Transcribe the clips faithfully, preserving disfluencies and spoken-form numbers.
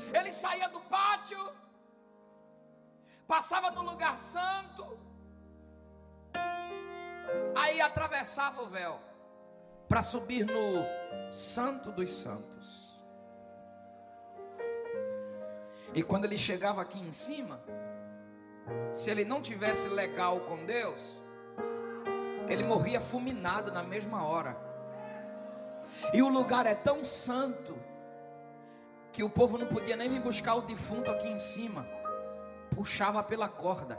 Ele saía do pátio, passava no lugar santo, aí atravessava o véu para subir no Santo dos Santos. E quando ele chegava aqui em cima, se ele não tivesse legal com Deus, ele morria fulminado na mesma hora. E o lugar é tão santo que o povo não podia nem vir buscar o defunto aqui em cima, puxava pela corda.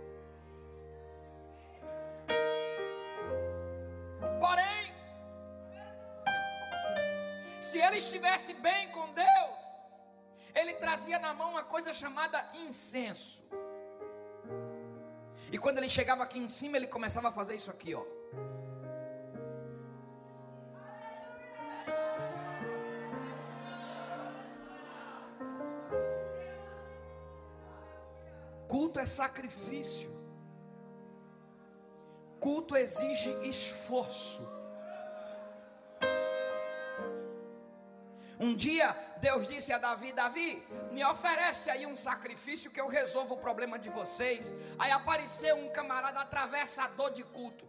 Porém, se ele estivesse bem com Deus, ele trazia na mão uma coisa chamada incenso. E quando ele chegava aqui em cima, ele começava a fazer isso aqui, ó. Culto é sacrifício. Culto exige esforço. Um dia Deus disse a Davi: Davi, me oferece aí um sacrifício que eu resolvo o problema de vocês. Aí apareceu um camarada atravessador de culto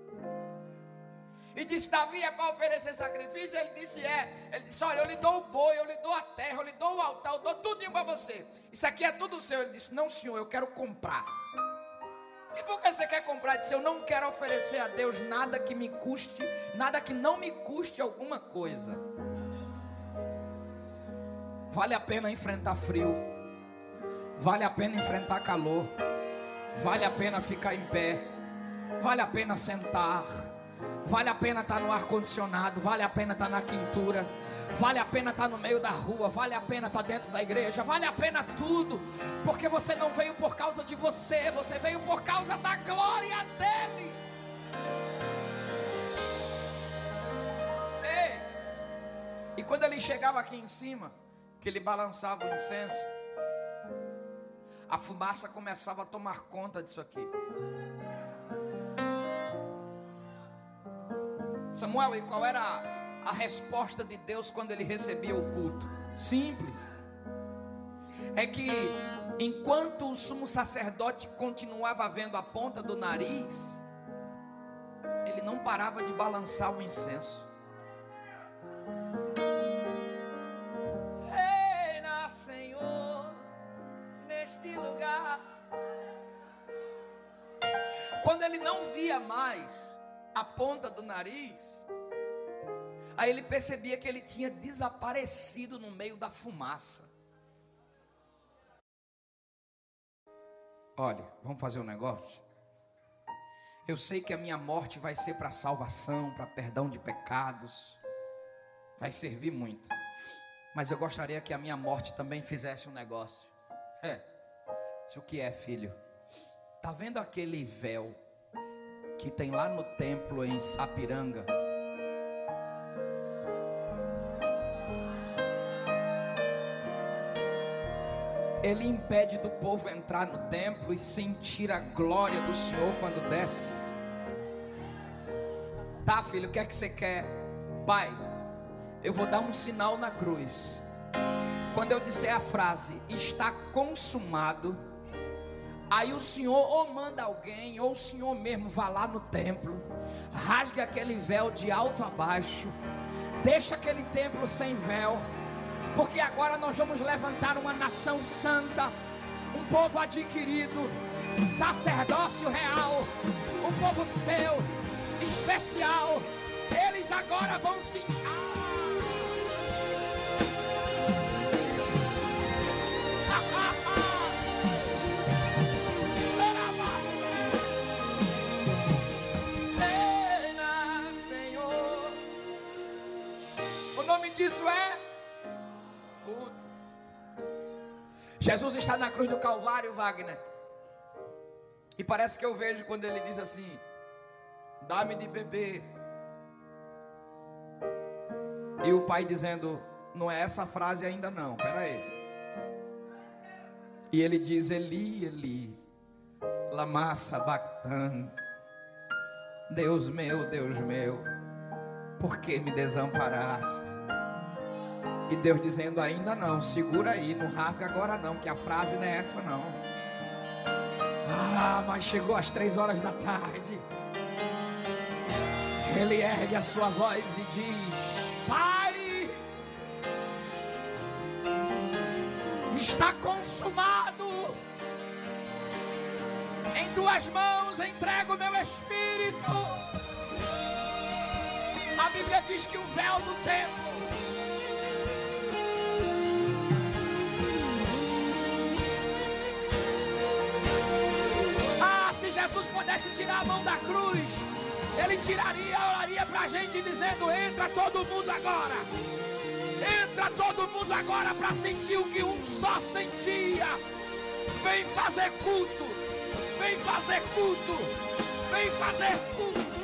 e disse: Davi, é para oferecer sacrifício? Ele disse: é. Ele disse: olha, eu lhe dou o boi, eu lhe dou a terra, eu lhe dou o altar, eu dou tudinho para você. Isso aqui é tudo seu. Ele disse: não, senhor, eu quero comprar. E por que você quer comprar? Ele disse: eu não quero oferecer a Deus nada que me custe, nada que não me custe alguma coisa. Vale a pena enfrentar frio, vale a pena enfrentar calor, vale a pena ficar em pé, vale a pena sentar, vale a pena estar no ar-condicionado, vale a pena estar na quintura, vale a pena estar no meio da rua, vale a pena estar dentro da igreja, vale a pena tudo, porque você não veio por causa de você, você veio por causa da glória dele. Ei! E quando ele chegava aqui em cima, que ele balançava o incenso, a fumaça começava a tomar conta disso aqui. Samuel, e qual era a, a resposta de Deus quando ele recebia o culto? Simples. É que enquanto o sumo sacerdote continuava vendo a ponta do nariz, ele não parava de balançar o incenso. Quando ele não via mais a ponta do nariz, aí ele percebia que ele tinha desaparecido no meio da fumaça. Olha, vamos fazer um negócio. Eu sei que a minha morte vai ser para salvação, para perdão de pecados, vai servir muito, mas eu gostaria que a minha morte também fizesse um negócio. É, isso o que é, filho? Tá vendo aquele véu que tem lá no templo em Sapiranga? Ele impede do povo entrar no templo e sentir a glória do Senhor quando desce. Tá, filho, o que é que você quer? Pai, eu vou dar um sinal na cruz. Quando eu disser a frase, está consumado, aí o Senhor ou manda alguém, ou o Senhor mesmo vá lá no templo, rasgue aquele véu de alto a baixo, deixa aquele templo sem véu, porque agora nós vamos levantar uma nação santa, um povo adquirido, sacerdócio real, um povo seu, especial. Eles agora vão sentir. Isso é culto. Jesus está na cruz do Calvário, Wagner, e parece que eu vejo quando ele diz assim: dá-me de beber, e o pai dizendo: não é essa frase ainda não, espera aí. E ele diz: Eli, Eli, lama sabachthani, Deus meu, Deus meu, por que me desamparaste? E Deus dizendo: ainda não, segura aí, não rasga agora não, que a frase não é essa não. Ah, mas chegou às três horas da tarde. Ele ergue a sua voz e diz: Pai, está consumado. Em tuas mãos entrego o meu espírito. A Bíblia diz que o véu do templo Jesus pudesse tirar a mão da cruz, Ele tiraria, oraria para a gente dizendo: entra todo mundo agora, entra todo mundo agora para sentir o que um só sentia. Vem fazer culto, vem fazer culto, vem fazer culto.